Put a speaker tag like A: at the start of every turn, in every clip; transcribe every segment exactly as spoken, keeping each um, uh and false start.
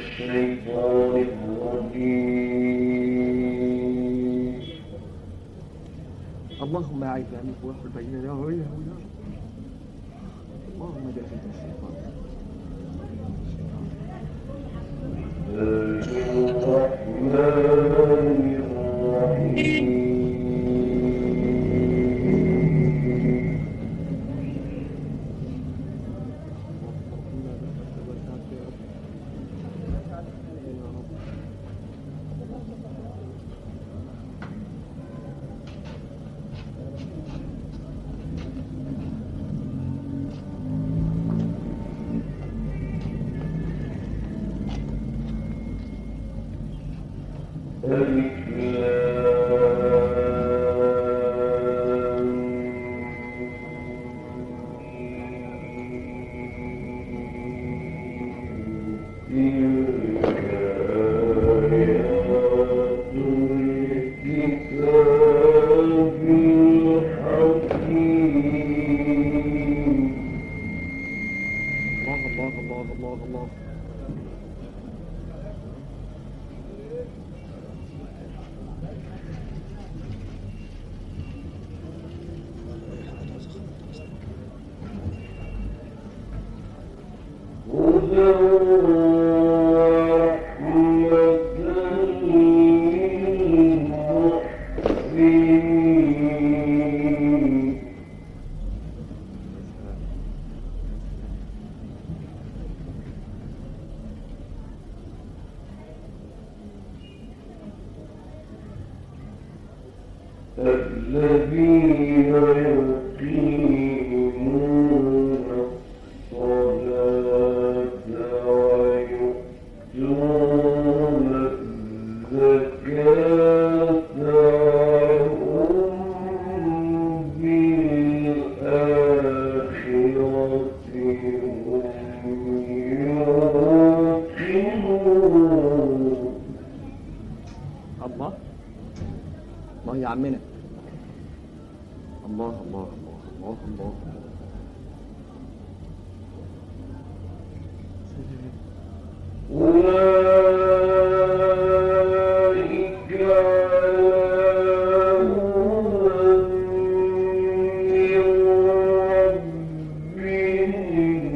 A: الشيطان الرجيم.
B: اللهم أعز عنك واحفظ بيننا وبينه يا رب. اللهم دافع الشيطان.
A: الرحمن الرحيم. الذين يقيمون الصلاة ويؤتون الزكاة وهم بالآخرة هم يوقنون.
B: الله الله يا عمنا. الله الله الله الله الله.
A: أولئك على هدى من ربهم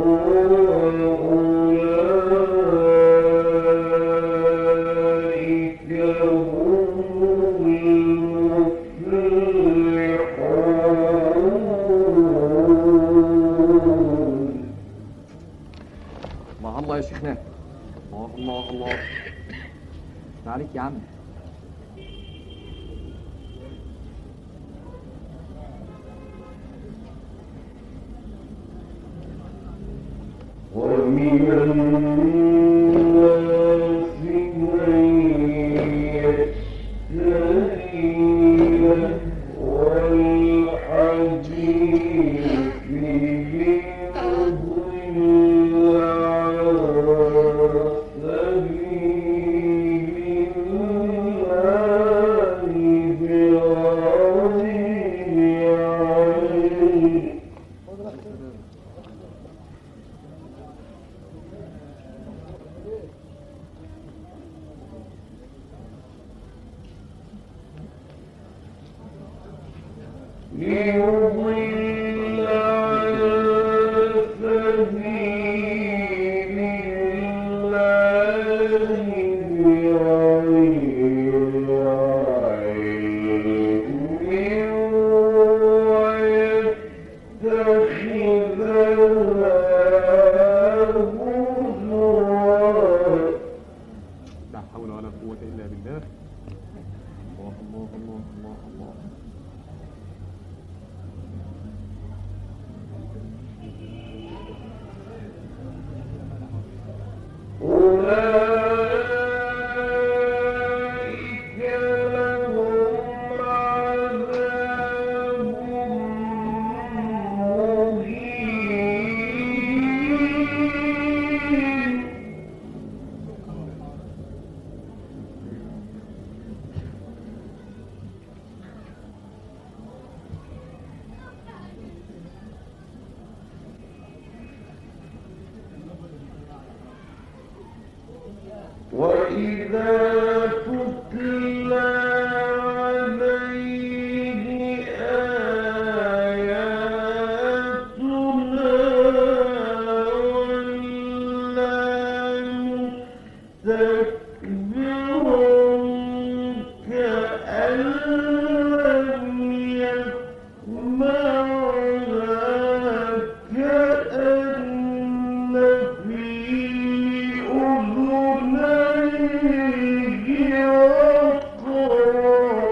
A: وأولئك هم المفلحون.
B: الله الله يا شيخنا. الله الله الله. عليك يا عم.
A: ومن الناس من يشتري والحديث ليضل عن سبيل الله بغير علم. ليضل عن سبيل الله بغير علم ويتخذها هزوا.
B: لا حول ولا قوة إلا بالله. الله الله الله الله الله.
A: وإذا تتلى عليه آياتنا ولى مستكبرا كأن لم يسمعها كأن في أذنيه وقرا.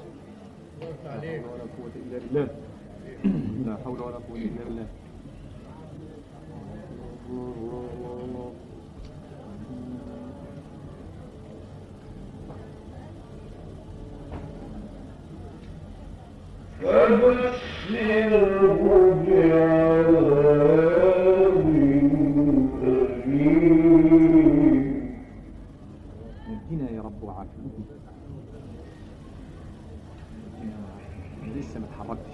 B: لا حول ولا قوة إلا بالله.
A: فبشره بعذاب أليم.
B: نجينا يا رب وعافينا. لسه ما اتحركتش.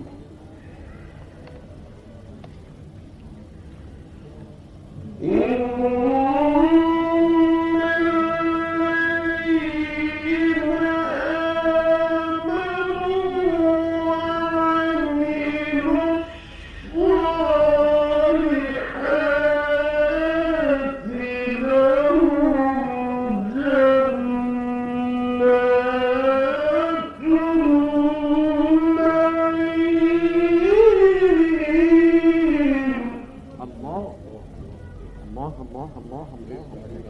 B: الله الله الله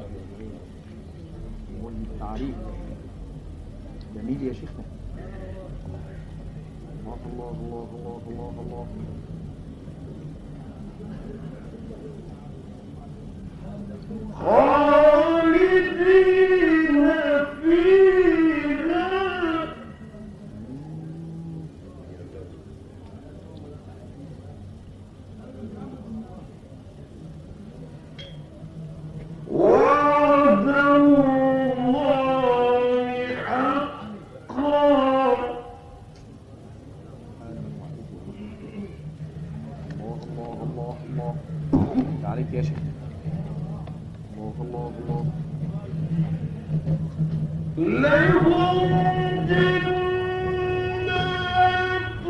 B: والتعريف جميل يا شيخنا. الله الله الله الله الله الله.
A: خالدين فيها وعد الله حقا.
B: الله الله الله الله. تعريف يا شيخنا. الله الله الله.
A: لهم جنات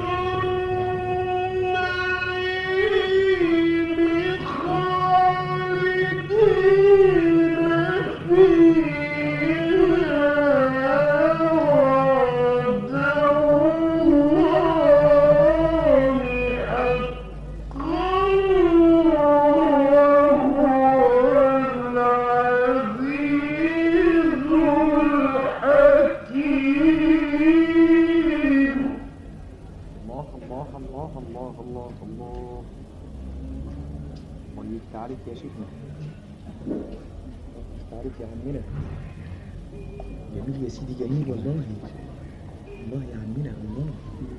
A: النعيم خالدين فيها وعد الله حقا وهو العزيز الحكيم.
B: الله الله الله الله الله الله. طيب تعريف يا شيخنا. تعريف يا عمنا. جميل يا سيدي جميل والله. الله يا عمنا الله.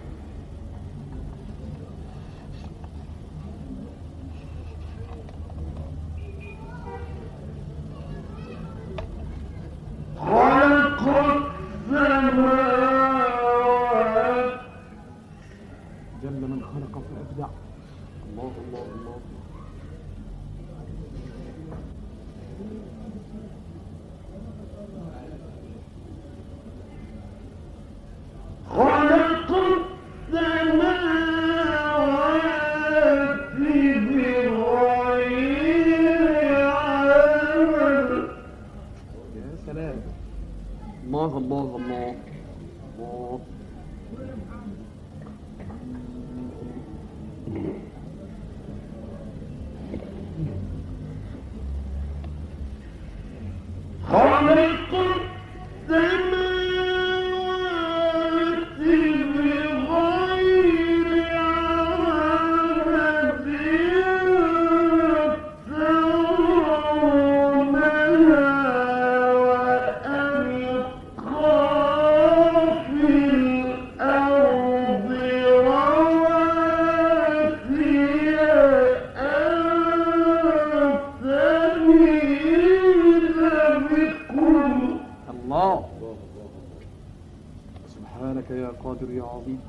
A: خلق السماوات
B: جل من خلق فأبدع. الله الله الله.
A: خلق السماوات بغير عمل.
B: يا سلام. الله الله الله الله.
A: خلق السماوات بغير عمد ترونها وألقى في الأرض رواسي أن تميد بكم.
B: الله. سبحانك يا قادر يا عظيم.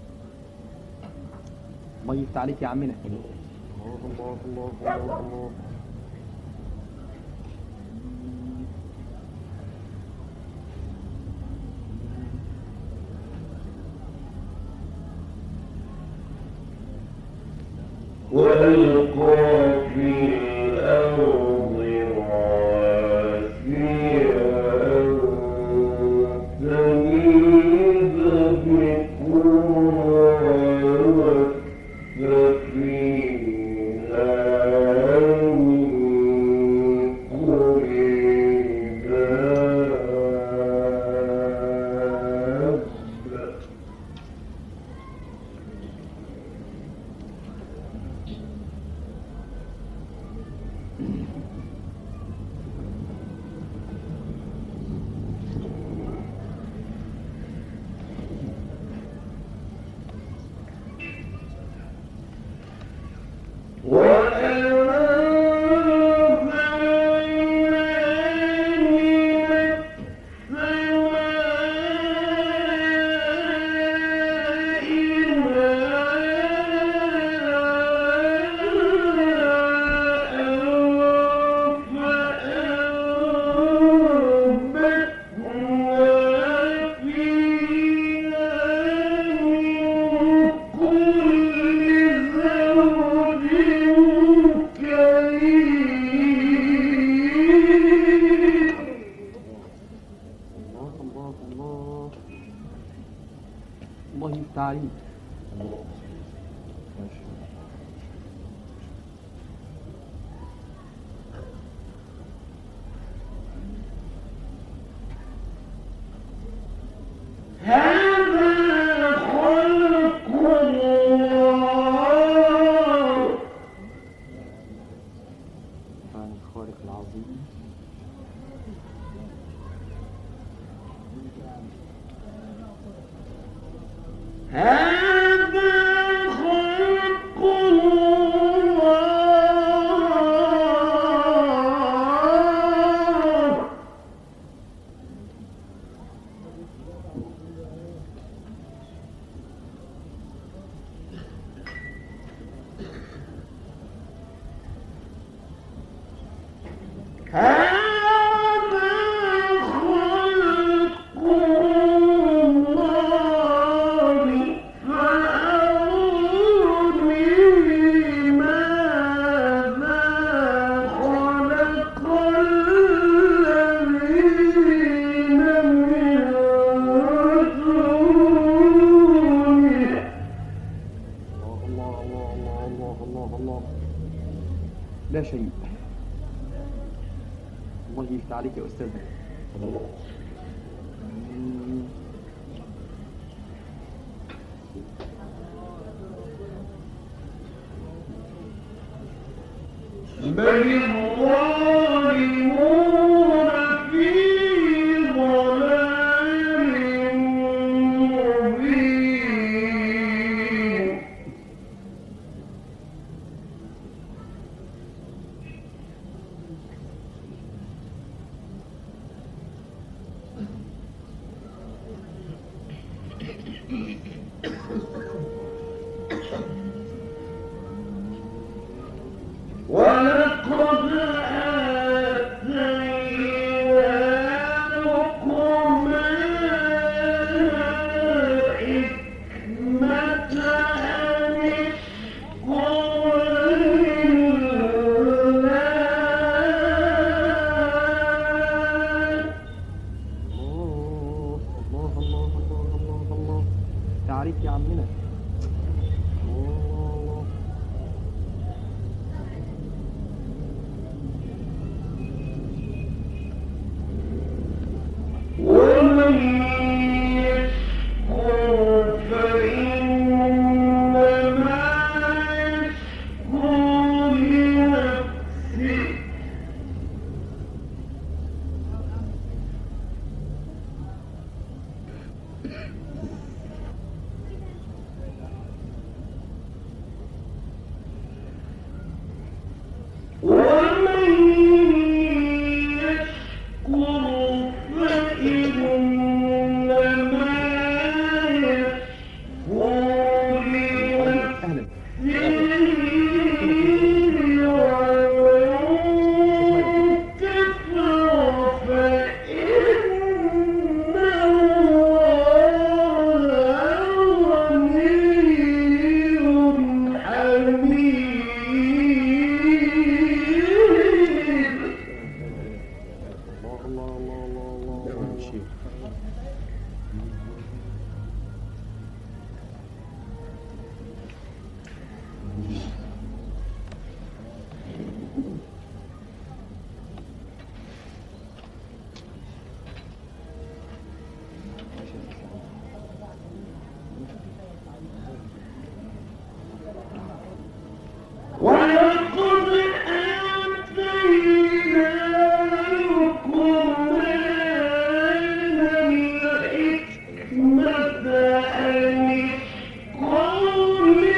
B: الله يفتح عليك يا عمنا. الله الله الله الله الله.
C: تعليم. الخالق العظيم. لا شيء. الله يفتح عليك يا أستاذ.
A: بل الظالمون في ضلال مبين. ولقد آتينا لقمان الحكمة أن اشكر لله.
C: الله الله الله الله الله. تعريف يا عمنا.
A: ومن يشكر فإنما يشكر لنفسه. ومن يشكر فإنما يشكر لنفسه. ومن كفر فإن الله
C: الله الله الله الله
B: ده هو الشيخ.
A: ولقد آتينا لقمان الحكمة أن اشكر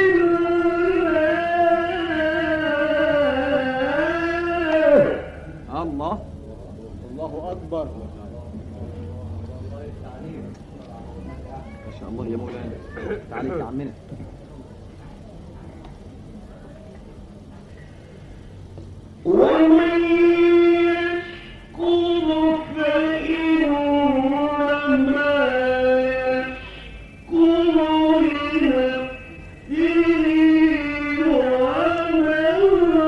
A: لله.
C: الله الله أكبر. ما شاء الله يا مولانا. تعالي يا عمنا.
A: ومن يشكر فإنما يشكر لنفسه ومن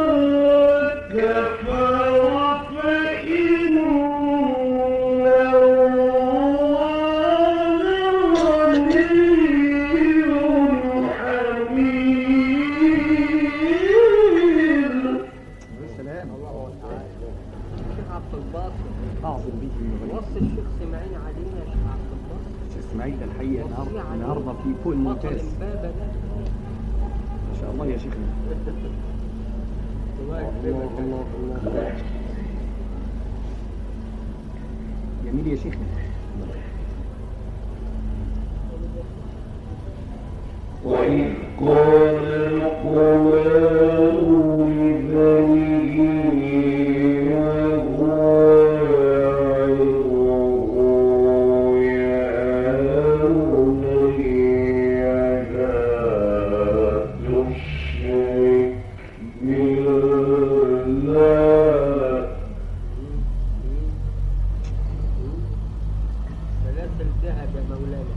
A: كفر فإن الله غني حميد.
C: سلام.
D: الشيخ عبد الباسط
C: أعظم به من غيره.
D: وصي الشيخ سماعين علينا يا شيخ عبد الباسط.
C: شيخ إسماعيل ده الحقيقة النهارده النهارده في فوق
D: بطل
C: الممتاز.
D: امبابة ده.
C: ما شاء الله يا شيخنا.
D: الله يكرمك.
C: الله الله. جميل يا شيخنا.
A: وإذ قال لقمان لبنيه وهو يعظه يا بني لا تشرك بالله.
D: سلاسل ذهب يا مولانا.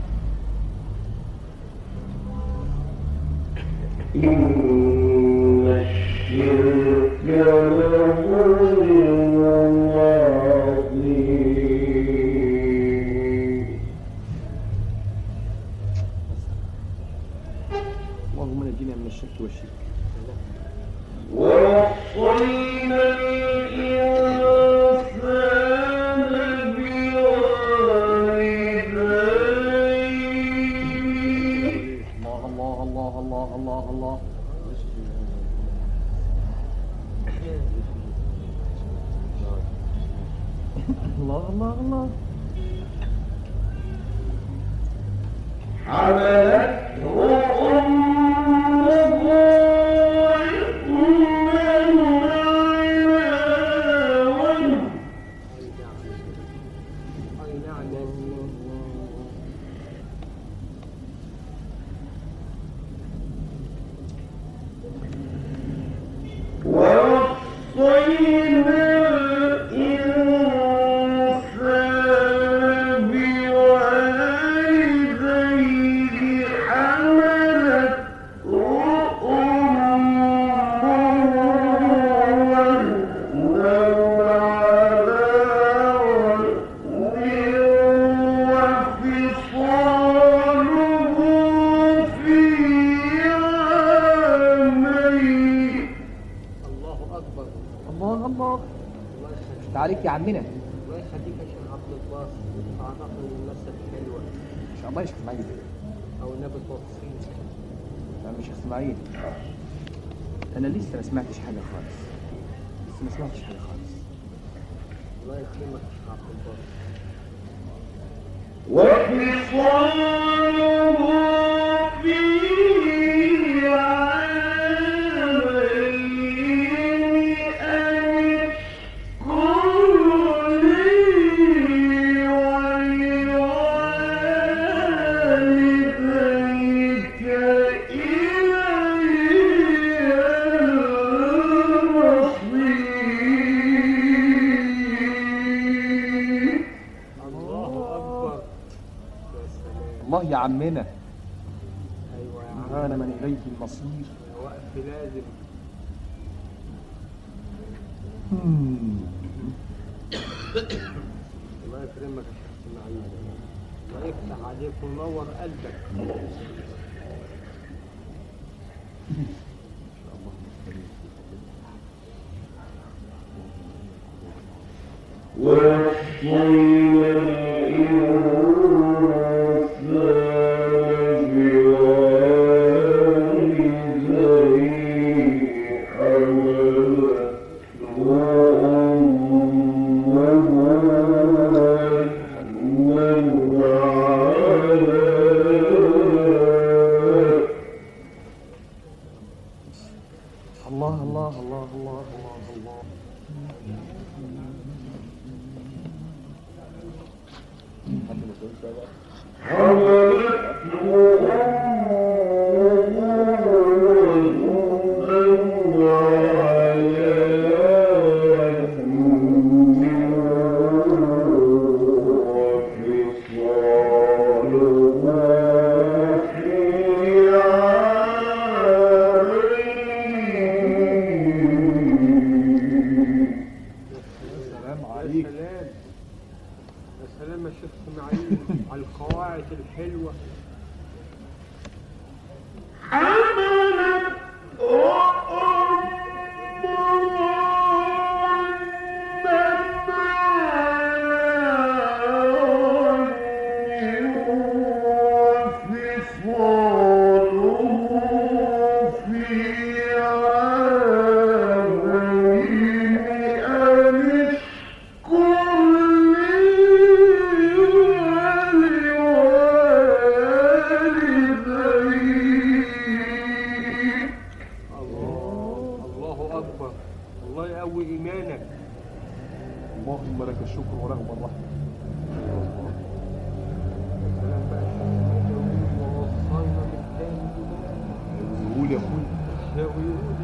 A: إن الشرك لظلم عظيم.
C: اللهم نجينا من الشرك والشرك.
A: ووصينا الإنسان بوالديه.
C: الله الله الله الله الله الله. الله الله الله.
A: حملته أمه وحنا على وهن.
D: أي نعم يا سيدي.
A: ووصينا الإنسان بوالديه حملته أمه وهنا على وهن وفصاله في عامين.
D: الله أكبر.
C: الله الله.
D: الله يخليك.
C: تعاليك يا عمنا.
D: الله يخليك يا شيخ عبد الباسط. أعتقد إن المسة حلوة
C: ما شاء الله يا شيخ اسماعيل.
D: أو نبت بطسين.
C: يا عم شيخ اسماعيل. أنا لسه ما سمعتش حاجة خالص. لسه ما سمعتش حاجة خالص.
D: الله يكرمك يا شيخ عبد الباسط.
A: وفصاله في عامين أن اشكر لي ولوالديك إلي المصير.
D: الله أكبر. يا سلام.
C: الله يا عمنا.
D: أيوة يا عم.
C: كان من إليه المصير.
D: وقف لازم. يكرمك يا شيخ اسماعيل ويفتح عليك وينور قلبك.
C: الله الله الله الله الله الله.
D: الحلوة
A: حملت
C: اللهم لك الشكر ولهم الرحمة.
D: سلام بقى ووصينا بالتاني
C: قول يا اخوي
D: يا ويقول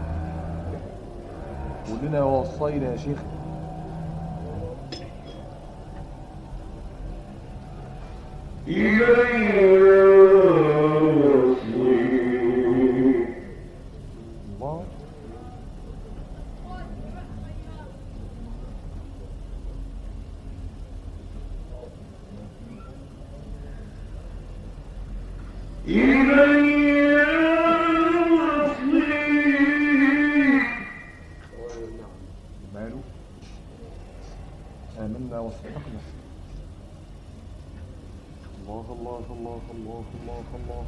C: قول لنا وصينا يا شيخ. الله ماله آمنا وصدقنا. الله الله الله الله الله الله.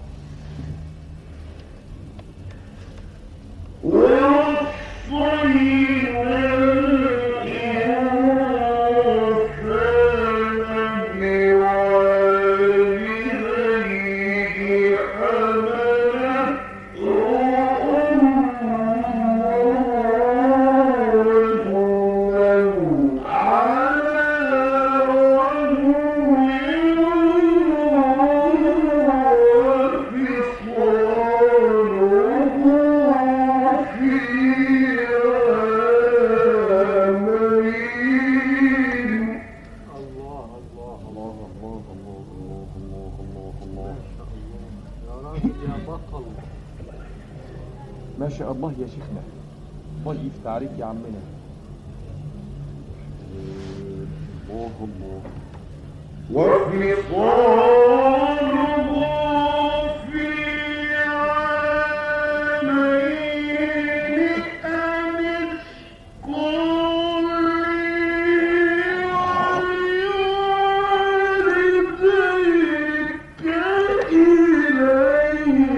C: ما شاء الله يا شيخنا. الله يفتح عليك يا عمنا. الله الله.
A: وفي صالح في عامين أن قل لوالديك إلي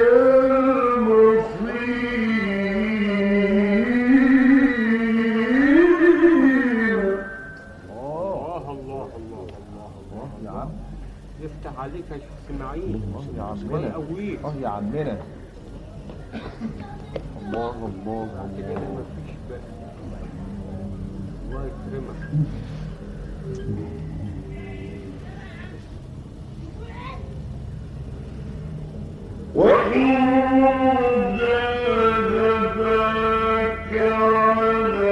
D: يفتح عليك يا شيخ اسماعيل.
C: الله يا عمنا. اه يا عمنا. الله الله
D: كده
C: الله.
D: ما فيش بقى. الله يكرمك.
A: وإن جاهداك على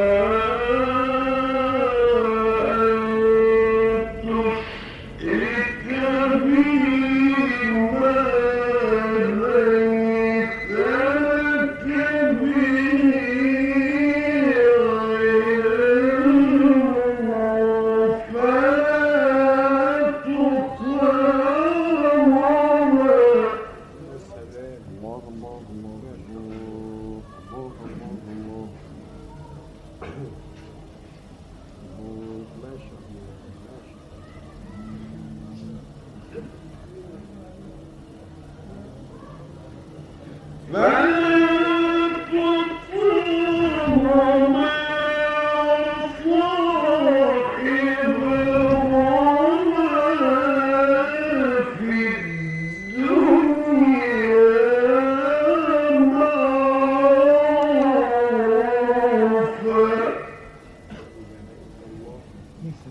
A: فلا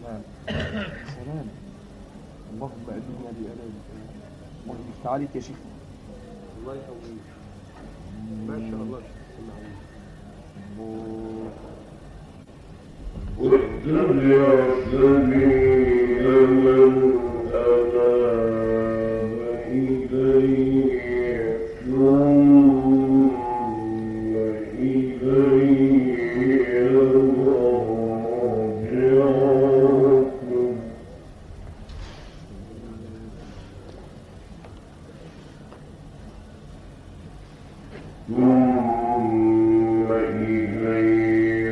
C: سلام سلام. اللهم أدنا بألامك. الله يفتح عليك يا شيخ.
D: الله يقويك. ما شاء الله شيخ اسماعيل.
C: الله.
A: واتبع سبيل من أناب إلي ثم إلي مرجعكم ثم إلي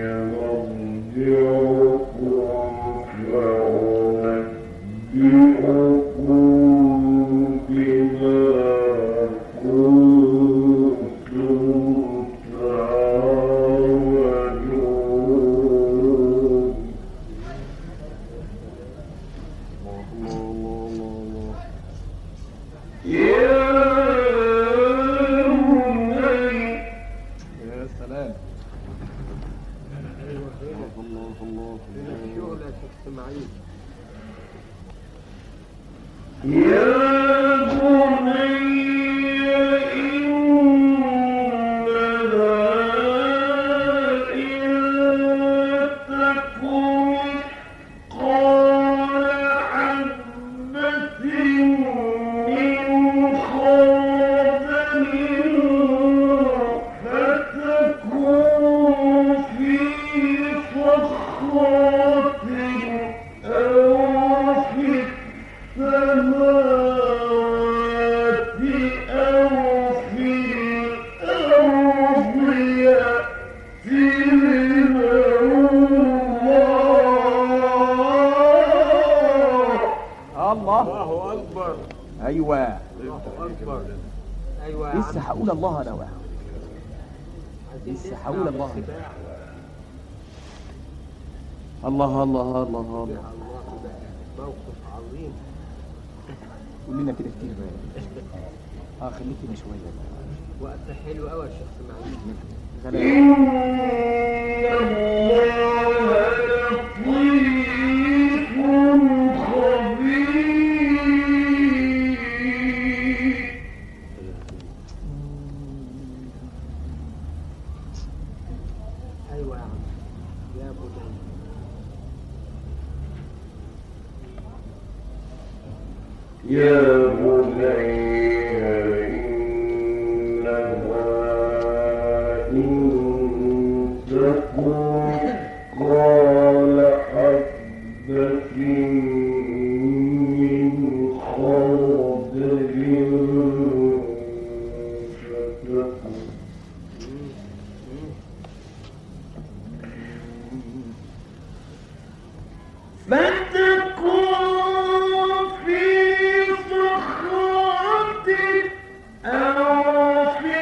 A: مرجعكم فأنبئكم بما كنتم تعملون. يا بني
C: يا سلام.
D: ايوه هنا
C: الله الله
D: هنا الشغل يا شيخ اسماعيل.
A: يا بني إنها إن تكن مثقال حبة من خردل فتكن في صخرة أو في السماوات أو في الأرض يأتي بها الله.
C: الله
D: أكبر.
C: ايوه
D: الله أكبر. أيوة يا
C: لسه
D: عم.
C: هقول الله انا واحد.
D: عايزين
C: لسه
D: نسمع
C: هقول الله.
D: بالسباع.
C: الله الله الله الله.
D: الله بقى. موقف عظيم.
C: قول لنا كده كتير بقى. اه خليك كده شويه بقى.
D: وقت حلو قوي يا شيخ اسماعيل.
C: غلابة.
A: إن الله لطيف خبير.
D: أيوة يا عم. يا بني.
A: يا بني إنها إن تكن مثقال حبة من خردل فتكن فتكون في صخرة أو في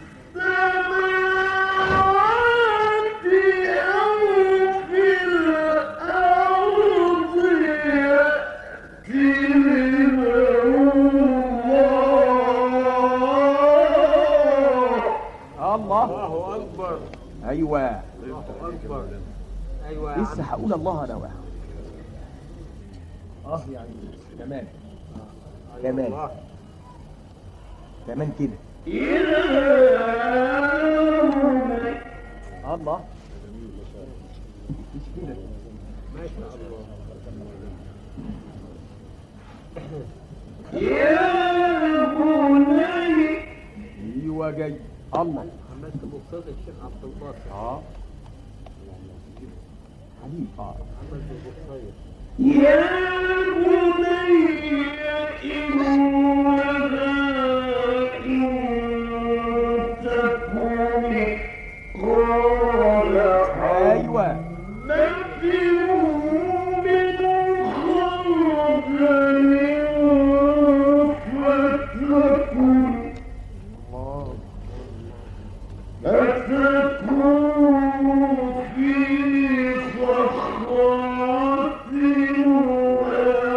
A: السماوات أو في الأرض يأتي بها الله.
C: الله
D: أكبر.
C: ايوه
D: الله أكبر. أيوة يا
C: لسه
D: عم.
C: هقول الله انا واحد. اه يعني كمان
D: أيوة
C: كمان.
D: الله.
C: كمان كده. الله مش كده.
D: ما شاء الله.
A: يا بني
C: ايوه جاي. الله
D: عملت بصوت الشيخ عبد الباسط.
C: اه حبيب اه
D: عملت بصير.
A: يا بني إنها إن تكن مثقال
C: ايوه
A: حبة من خردل فتكن
C: الله
A: فتكون في صخرة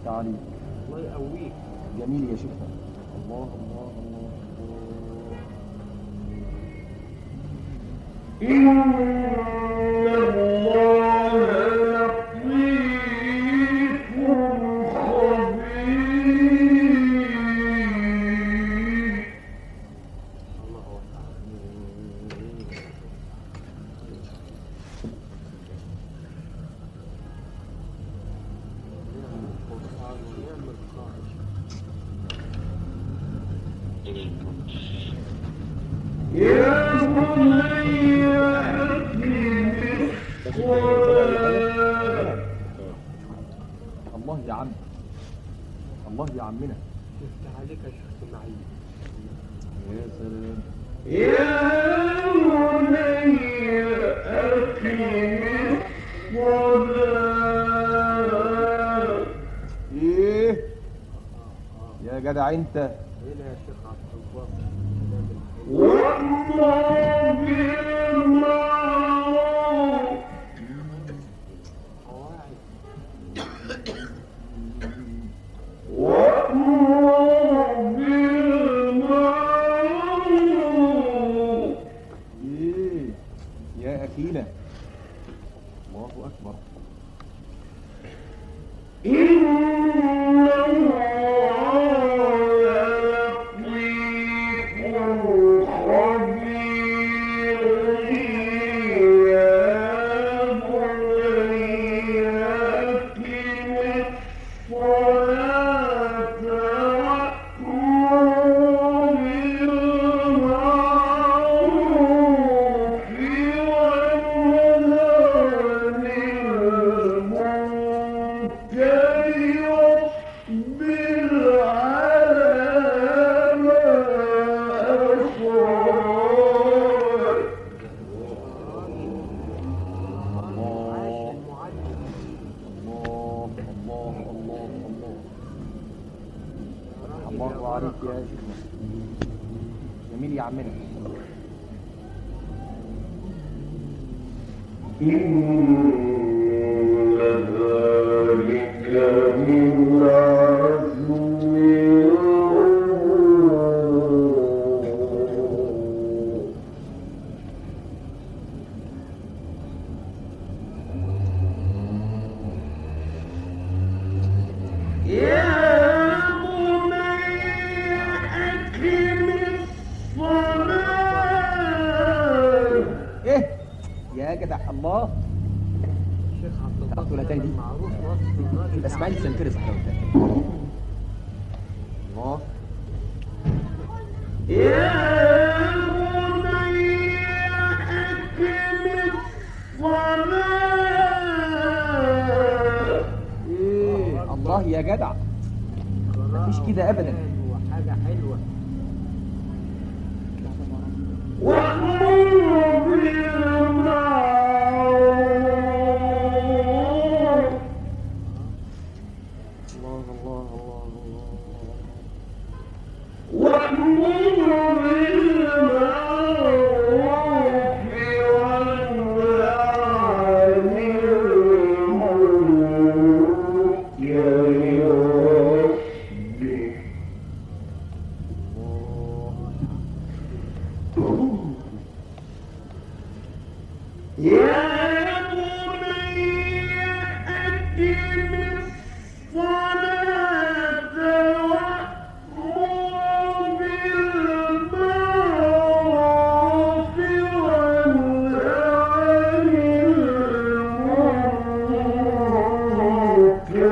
C: عليك.
D: الله يقويك.
C: جميل يا شيخنا. الله الله الله
A: إن الله لطيف خبير.
D: الله أكبر. نعم القرآن ونعم القائد.
A: يا بني أقم الصلاة.
C: الله يا عم. الله يا عمنا.
D: يفتح عليك يا شيخ اسماعيل.
C: يا سلام.
A: يا بني أقم الصلاة.
C: ايه يا جدع انت.
D: هنا يا شيخ عبد الباسط.
A: وأمر بالمعروف.
D: قواعد.
A: وأمر بالمعروف.
C: ايه يا اخينا. الله اكبر.
A: إن الله لطيف خبير. يا بني أقم الصلاة وأمر بالمعروف وانهى عن المنكر واصبر على ما أصابك.
D: عاش المعلم.
C: الله الله الله الله. الله عليك يا شيخنا. جميل يا عمنا.
A: إن ذلك من عزم الأمور. يا بني أقم الصلاة.
C: ايه يا جدع الله.
D: الشيخ عبد الباسط
C: تاخدوا الأتاي دي؟
D: معروف وصف الراجل.
C: يبقى اسماعيل سنترس على وقتها. الله.
A: يا بني أقم الصلاة.
C: ايه الله يا جدع. مفيش كده أبداً.
D: وحاجة حلوة.
A: وأمر بالمعروف.
C: الله الله الله الله.
A: وأمر بالمعروف وانهى عن المنكر واصبر. يا بني أقم الصلاة وأمر بالمعروف وانهى عن المنكر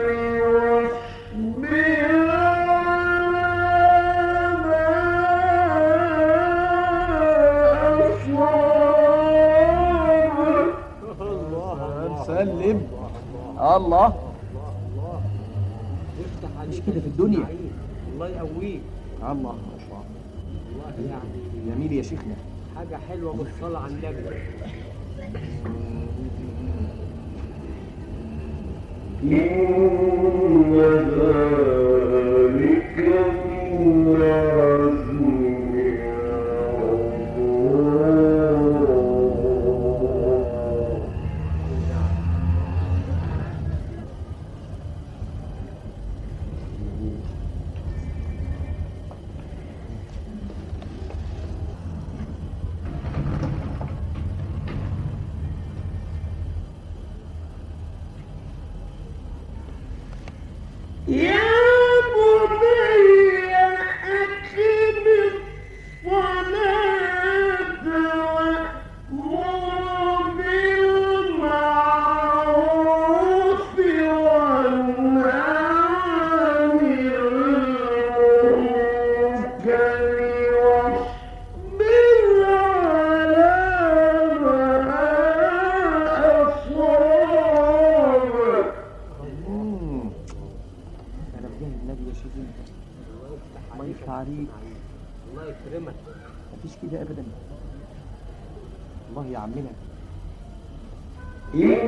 C: سلم. الله.
D: الله يفتح عليك.
C: مش كده في الدنيا.
D: إسماعيل. الله يقويك.
C: الله الله.
D: والله يعني
C: جميل يا شيخنا.
D: حاجة حلوة بالصلاة على النبي.
A: إن ذلك من عزم الأمور.
C: الله يفتح عليك.
D: الله يكرمك.
C: مفيش كده ابدا. الله يا عمنا.
A: إن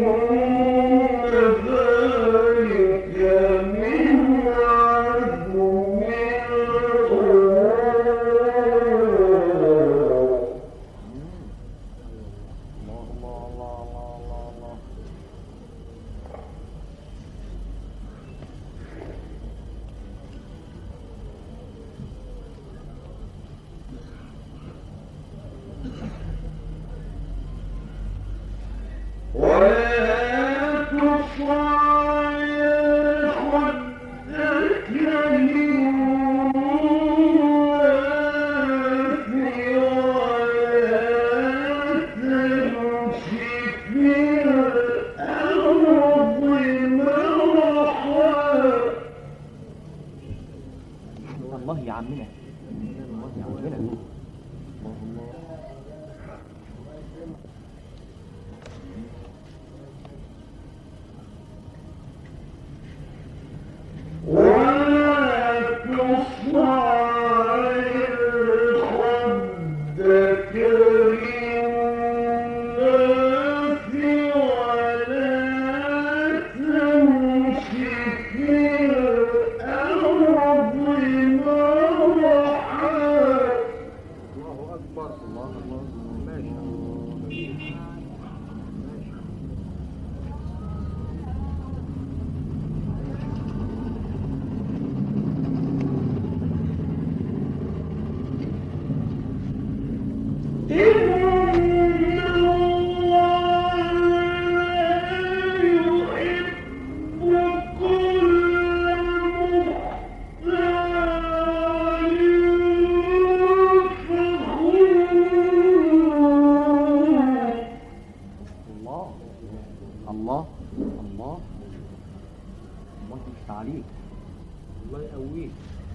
A: ذلك من عزم
C: الله يا عمنا. الله يا عمنا. الله يفتح عليك.
D: الله يقويك.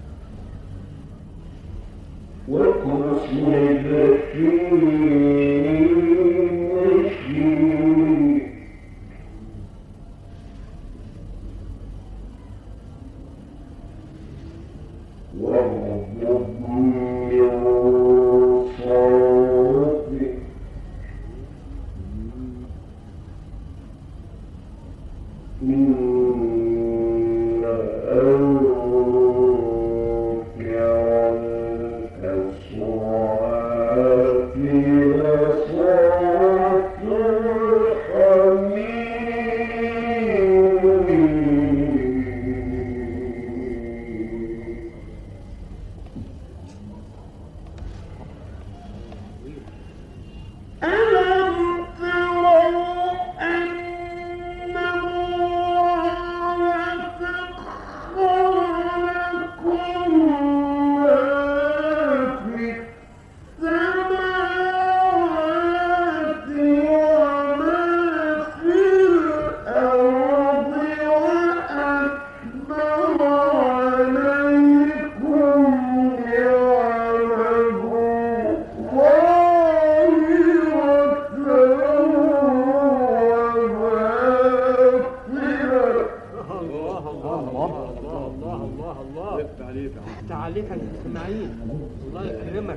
D: عليك يا اسماعيل. الله يكرمك.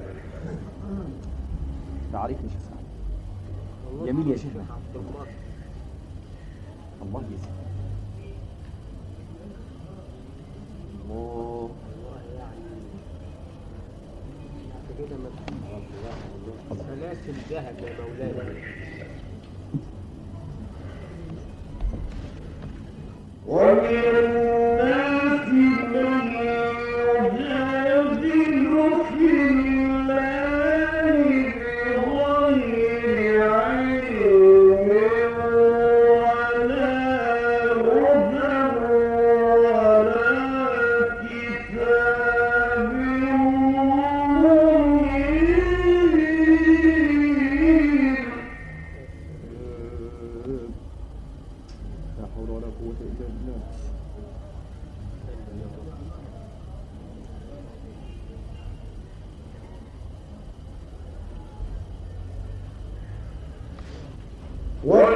C: تعريف يا شيخ سعد. جميل يا شيخنا. الله يسلمك. الله
D: كده سلاسل ذهب يا مولاي.
A: ومن الناس من يجادل في الله بغير علم ولا هدى ولا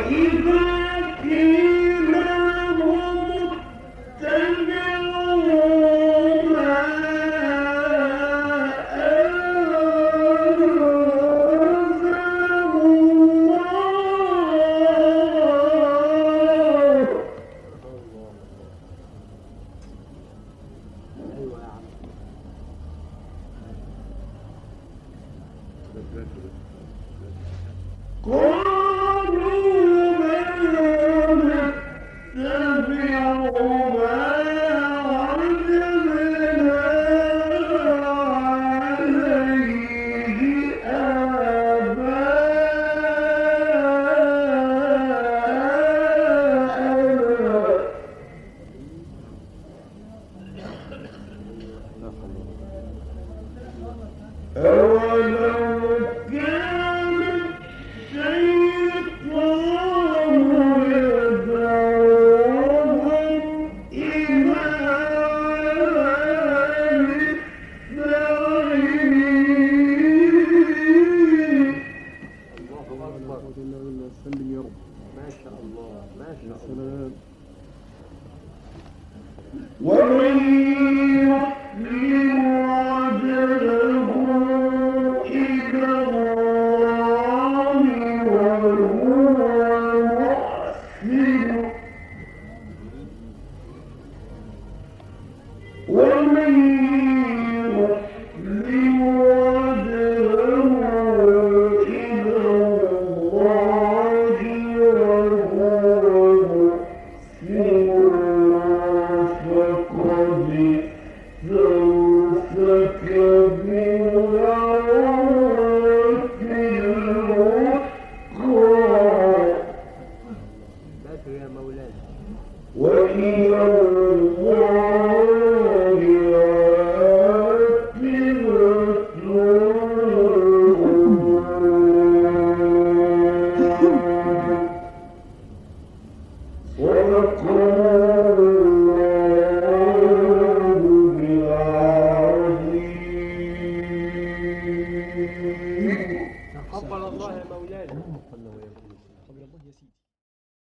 D: تقبل الله يا مولانا.
B: قبل الله يا سيدي.